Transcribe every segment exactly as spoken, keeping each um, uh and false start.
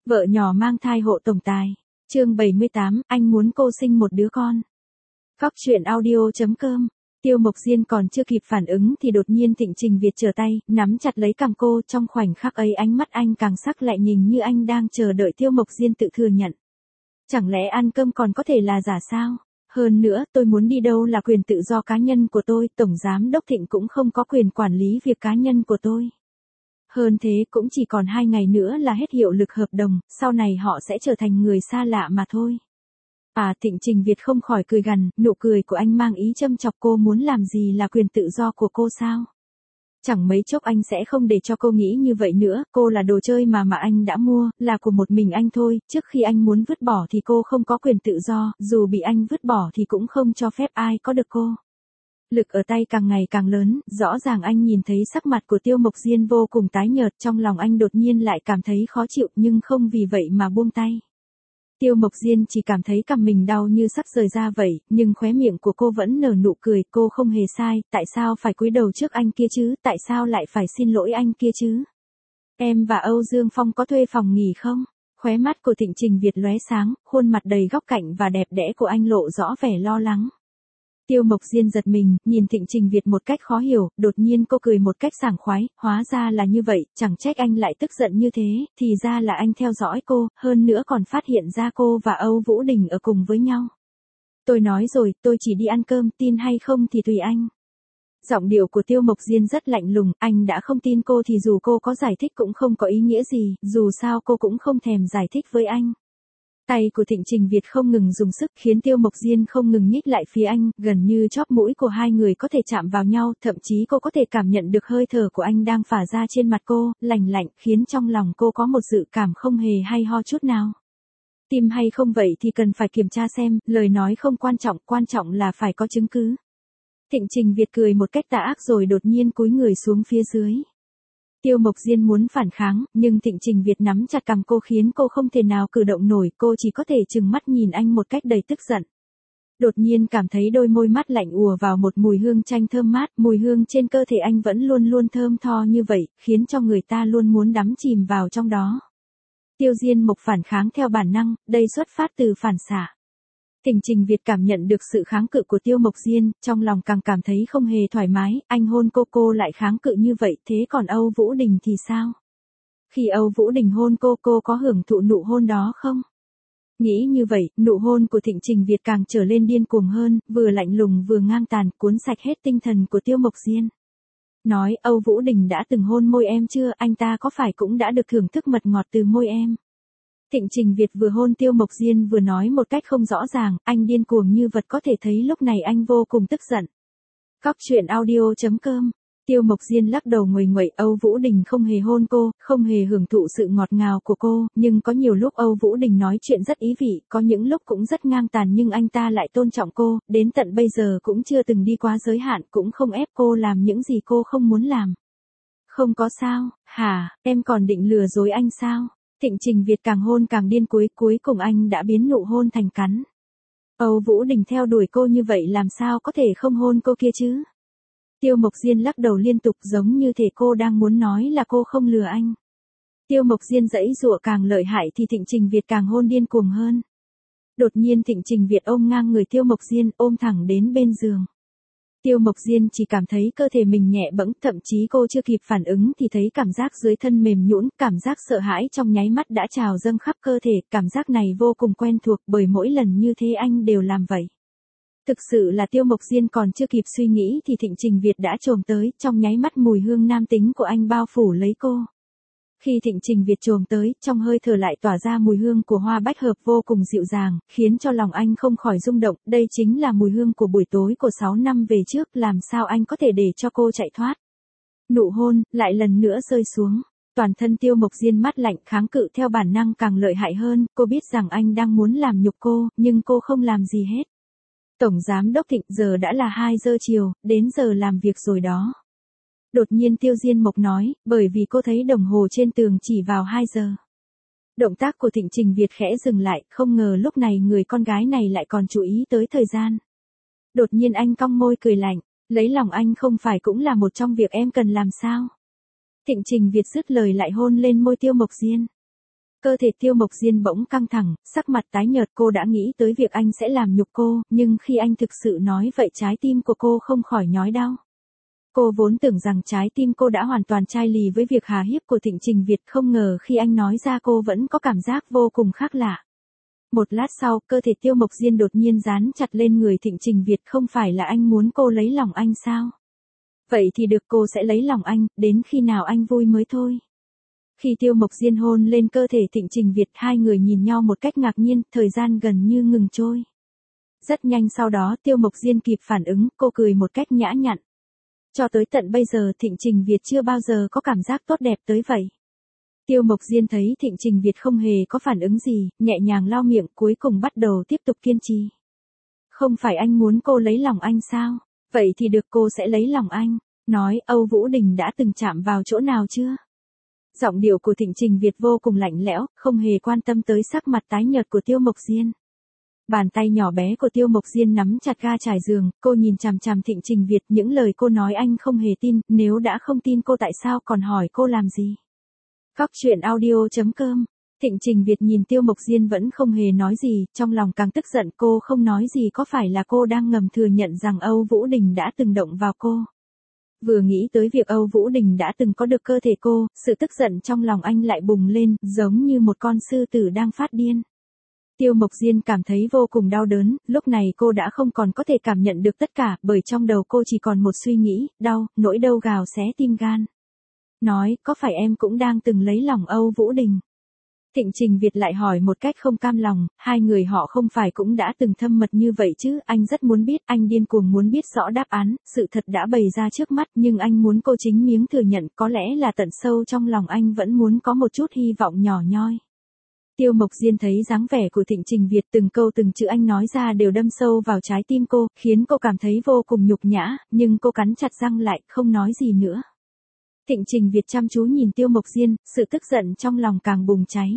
Vợ nhỏ mang thai hộ tổng tài. Chương bảy mươi tám, anh muốn cô sinh một đứa con. Cóc truyện audio chấm com. Tiêu Mộc Diên còn chưa kịp phản ứng thì đột nhiên Thịnh Trình Việt trở tay, nắm chặt lấy cằm cô, trong khoảnh khắc ấy ánh mắt anh càng sắc lại, nhìn như anh đang chờ đợi Tiêu Mộc Diên tự thừa nhận. Chẳng lẽ ăn cơm còn có thể là giả sao? Hơn nữa, tôi muốn đi đâu là quyền tự do cá nhân của tôi, Tổng Giám Đốc Thịnh cũng không có quyền quản lý việc cá nhân của tôi. Hơn thế cũng chỉ còn hai ngày nữa là hết hiệu lực hợp đồng, sau này họ sẽ trở thành người xa lạ mà thôi. À, Thịnh Trình Việt không khỏi cười gằn, nụ cười của anh mang ý châm chọc cô muốn làm gì là quyền tự do của cô sao? Chẳng mấy chốc anh sẽ không để cho cô nghĩ như vậy nữa, cô là đồ chơi mà mà anh đã mua, là của một mình anh thôi, trước khi anh muốn vứt bỏ thì cô không có quyền tự do, dù bị anh vứt bỏ thì cũng không cho phép ai có được cô. Lực ở tay càng ngày càng lớn, rõ ràng anh nhìn thấy sắc mặt của Tiêu Mộc Diên vô cùng tái nhợt, trong lòng anh đột nhiên lại cảm thấy khó chịu nhưng không vì vậy mà buông tay. Tiêu Mộc Diên chỉ cảm thấy cằm mình đau như sắp rời ra vậy, nhưng khóe miệng của cô vẫn nở nụ cười, cô không hề sai, tại sao phải cúi đầu trước anh kia chứ, tại sao lại phải xin lỗi anh kia chứ? Em và Âu Dương Phong có thuê phòng nghỉ không? Khóe mắt của Thịnh Trình Việt lóe sáng, khuôn mặt đầy góc cạnh và đẹp đẽ của anh lộ rõ vẻ lo lắng. Tiêu Mộc Diên giật mình, nhìn Thịnh Trình Việt một cách khó hiểu, đột nhiên cô cười một cách sảng khoái, hóa ra là như vậy, chẳng trách anh lại tức giận như thế, thì ra là anh theo dõi cô, hơn nữa còn phát hiện ra cô và Âu Vũ Đình ở cùng với nhau. Tôi nói rồi, tôi chỉ đi ăn cơm, tin hay không thì tùy anh. Giọng điệu của Tiêu Mộc Diên rất lạnh lùng, anh đã không tin cô thì dù cô có giải thích cũng không có ý nghĩa gì, dù sao cô cũng không thèm giải thích với anh. Tay của Thịnh Trình Việt không ngừng dùng sức khiến Tiêu Mộc Diên không ngừng nhích lại phía anh, gần như chóp mũi của hai người có thể chạm vào nhau, thậm chí cô có thể cảm nhận được hơi thở của anh đang phả ra trên mặt cô, lành lạnh, khiến trong lòng cô có một dự cảm không hề hay ho chút nào. Tim hay không vậy thì cần phải kiểm tra xem, lời nói không quan trọng, quan trọng là phải có chứng cứ. Thịnh Trình Việt cười một cách tà ác rồi đột nhiên cúi người xuống phía dưới. Tiêu Mộc Diên muốn phản kháng, nhưng Thịnh Trình Việt nắm chặt cằm cô khiến cô không thể nào cử động nổi, cô chỉ có thể trừng mắt nhìn anh một cách đầy tức giận. Đột nhiên cảm thấy đôi môi mắt lạnh ùa vào một mùi hương chanh thơm mát, mùi hương trên cơ thể anh vẫn luôn luôn thơm tho như vậy, khiến cho người ta luôn muốn đắm chìm vào trong đó. Tiêu Diên Mộc phản kháng theo bản năng, đây xuất phát từ phản xạ. Thịnh Trình Việt cảm nhận được sự kháng cự của Tiêu Mộc Diên, trong lòng càng cảm thấy không hề thoải mái, anh hôn cô cô lại kháng cự như vậy, thế còn Âu Vũ Đình thì sao? Khi Âu Vũ Đình hôn cô, cô có hưởng thụ nụ hôn đó không? Nghĩ như vậy, nụ hôn của Thịnh Trình Việt càng trở lên điên cuồng hơn, vừa lạnh lùng vừa ngang tàn, cuốn sạch hết tinh thần của Tiêu Mộc Diên. Nói, Âu Vũ Đình đã từng hôn môi em chưa, anh ta có phải cũng đã được thưởng thức mật ngọt từ môi em? Thịnh Trình Việt vừa hôn Tiêu Mộc Diên vừa nói một cách không rõ ràng, anh điên cuồng như vật, có thể thấy lúc này anh vô cùng tức giận. Cóc truyện audio chấm com. Tiêu Mộc Diên lắc đầu nguầy nguậy, Âu Vũ Đình không hề hôn cô, không hề hưởng thụ sự ngọt ngào của cô, nhưng có nhiều lúc Âu Vũ Đình nói chuyện rất ý vị, có những lúc cũng rất ngang tàn nhưng anh ta lại tôn trọng cô, đến tận bây giờ cũng chưa từng đi quá giới hạn, cũng không ép cô làm những gì cô không muốn làm. Không có sao, hả, em còn định lừa dối anh sao? Thịnh Trình Việt càng hôn càng điên, cuối cuối cùng anh đã biến nụ hôn thành cắn. Âu Vũ Đình theo đuổi cô như vậy làm sao có thể không hôn cô kia chứ? Tiêu Mộc Diên lắc đầu liên tục giống như thể cô đang muốn nói là cô không lừa anh. Tiêu Mộc Diên giãy giụa càng lợi hại thì Thịnh Trình Việt càng hôn điên cuồng hơn. Đột nhiên Thịnh Trình Việt ôm ngang người Tiêu Mộc Diên, ôm thẳng đến bên giường. Tiêu Mộc Diên chỉ cảm thấy cơ thể mình nhẹ bẫng, thậm chí cô chưa kịp phản ứng thì thấy cảm giác dưới thân mềm nhũn, cảm giác sợ hãi trong nháy mắt đã trào dâng khắp cơ thể, cảm giác này vô cùng quen thuộc bởi mỗi lần như thế anh đều làm vậy. Thực sự là Tiêu Mộc Diên còn chưa kịp suy nghĩ thì Thịnh Trình Việt đã chồm tới, trong nháy mắt mùi hương nam tính của anh bao phủ lấy cô. Khi Thịnh Trình Việt chồm tới, trong hơi thở lại tỏa ra mùi hương của hoa bách hợp vô cùng dịu dàng, khiến cho lòng anh không khỏi rung động, đây chính là mùi hương của buổi tối của sáu năm về trước, làm sao anh có thể để cho cô chạy thoát. Nụ hôn, lại lần nữa rơi xuống, toàn thân Tiêu Mộc Diên mát lạnh, kháng cự theo bản năng càng lợi hại hơn, cô biết rằng anh đang muốn làm nhục cô, nhưng cô không làm gì hết. Tổng Giám Đốc Thịnh, giờ đã là hai giờ chiều, đến giờ làm việc rồi đó. Đột nhiên Tiêu Diên Mộc nói, bởi vì cô thấy đồng hồ trên tường chỉ vào hai giờ. Động tác của Thịnh Trình Việt khẽ dừng lại, không ngờ lúc này người con gái này lại còn chú ý tới thời gian. Đột nhiên anh cong môi cười lạnh, lấy lòng anh không phải cũng là một trong việc em cần làm sao? Thịnh Trình Việt dứt lời lại hôn lên môi Tiêu Mộc Diên. Cơ thể Tiêu Mộc Diên bỗng căng thẳng, sắc mặt tái nhợt. Cô đã nghĩ tới việc anh sẽ làm nhục cô, nhưng khi anh thực sự nói vậy trái tim của cô không khỏi nhói đau. Cô vốn tưởng rằng trái tim cô đã hoàn toàn chai lì với việc hà hiếp của Thịnh Trình Việt, không ngờ khi anh nói ra cô vẫn có cảm giác vô cùng khác lạ. Một lát sau, cơ thể Tiêu Mộc Diên đột nhiên dán chặt lên người Thịnh Trình Việt. Không phải là anh muốn cô lấy lòng anh sao? Vậy thì được, cô sẽ lấy lòng anh, đến khi nào anh vui mới thôi. Khi Tiêu Mộc Diên hôn lên cơ thể Thịnh Trình Việt, hai người nhìn nhau một cách ngạc nhiên, thời gian gần như ngừng trôi. Rất nhanh sau đó Tiêu Mộc Diên kịp phản ứng, cô cười một cách nhã nhặn. Cho tới tận bây giờ Thịnh Trình Việt chưa bao giờ có cảm giác tốt đẹp tới vậy. Tiêu Mộc Diên thấy Thịnh Trình Việt không hề có phản ứng gì, nhẹ nhàng lau miệng, cuối cùng bắt đầu tiếp tục kiên trì. Không phải anh muốn cô lấy lòng anh sao? Vậy thì được, cô sẽ lấy lòng anh. Nói, Âu Vũ Đình đã từng chạm vào chỗ nào chưa? Giọng điệu của Thịnh Trình Việt vô cùng lạnh lẽo, không hề quan tâm tới sắc mặt tái nhợt của Tiêu Mộc Diên. Bàn tay nhỏ bé của Tiêu Mộc Diên nắm chặt ga trải giường, cô nhìn chằm chằm Thịnh Trình Việt, những lời cô nói anh không hề tin, nếu đã không tin cô tại sao còn hỏi cô làm gì? Góc truyện audio chấm com. Thịnh Trình Việt nhìn Tiêu Mộc Diên vẫn không hề nói gì, trong lòng càng tức giận. Cô không nói gì có phải là cô đang ngầm thừa nhận rằng Âu Vũ Đình đã từng động vào cô? Vừa nghĩ tới việc Âu Vũ Đình đã từng có được cơ thể cô, sự tức giận trong lòng anh lại bùng lên, giống như một con sư tử đang phát điên. Tiêu Mộc Diên cảm thấy vô cùng đau đớn, lúc này cô đã không còn có thể cảm nhận được tất cả, bởi trong đầu cô chỉ còn một suy nghĩ, đau, nỗi đau gào xé tim gan. Nói, có phải em cũng đang từng lấy lòng Âu Vũ Đình? Thịnh Trình Việt lại hỏi một cách không cam lòng, hai người họ không phải cũng đã từng thâm mật như vậy chứ? Anh rất muốn biết, anh điên cuồng muốn biết rõ đáp án, sự thật đã bày ra trước mắt, nhưng anh muốn cô chính miếng thừa nhận, có lẽ là tận sâu trong lòng anh vẫn muốn có một chút hy vọng nhỏ nhoi. Tiêu Mộc Diên thấy dáng vẻ của Thịnh Trình Việt, từng câu từng chữ anh nói ra đều đâm sâu vào trái tim cô, khiến cô cảm thấy vô cùng nhục nhã, nhưng cô cắn chặt răng lại, không nói gì nữa. Thịnh Trình Việt chăm chú nhìn Tiêu Mộc Diên, sự tức giận trong lòng càng bùng cháy.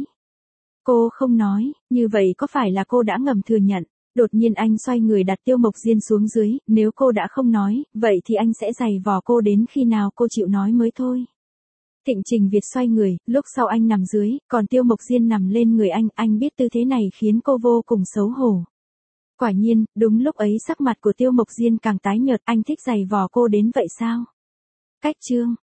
Cô không nói, như vậy có phải là cô đã ngầm thừa nhận? Đột nhiên anh xoay người đặt Tiêu Mộc Diên xuống dưới, nếu cô đã không nói, vậy thì anh sẽ giày vò cô đến khi nào cô chịu nói mới thôi. Thịnh Trình Việt xoay người, lúc sau anh nằm dưới, còn Tiêu Mộc Diên nằm lên người anh, anh biết tư thế này khiến cô vô cùng xấu hổ. Quả nhiên, đúng lúc ấy sắc mặt của Tiêu Mộc Diên càng tái nhợt, anh thích giày vò cô đến vậy sao? Cách chương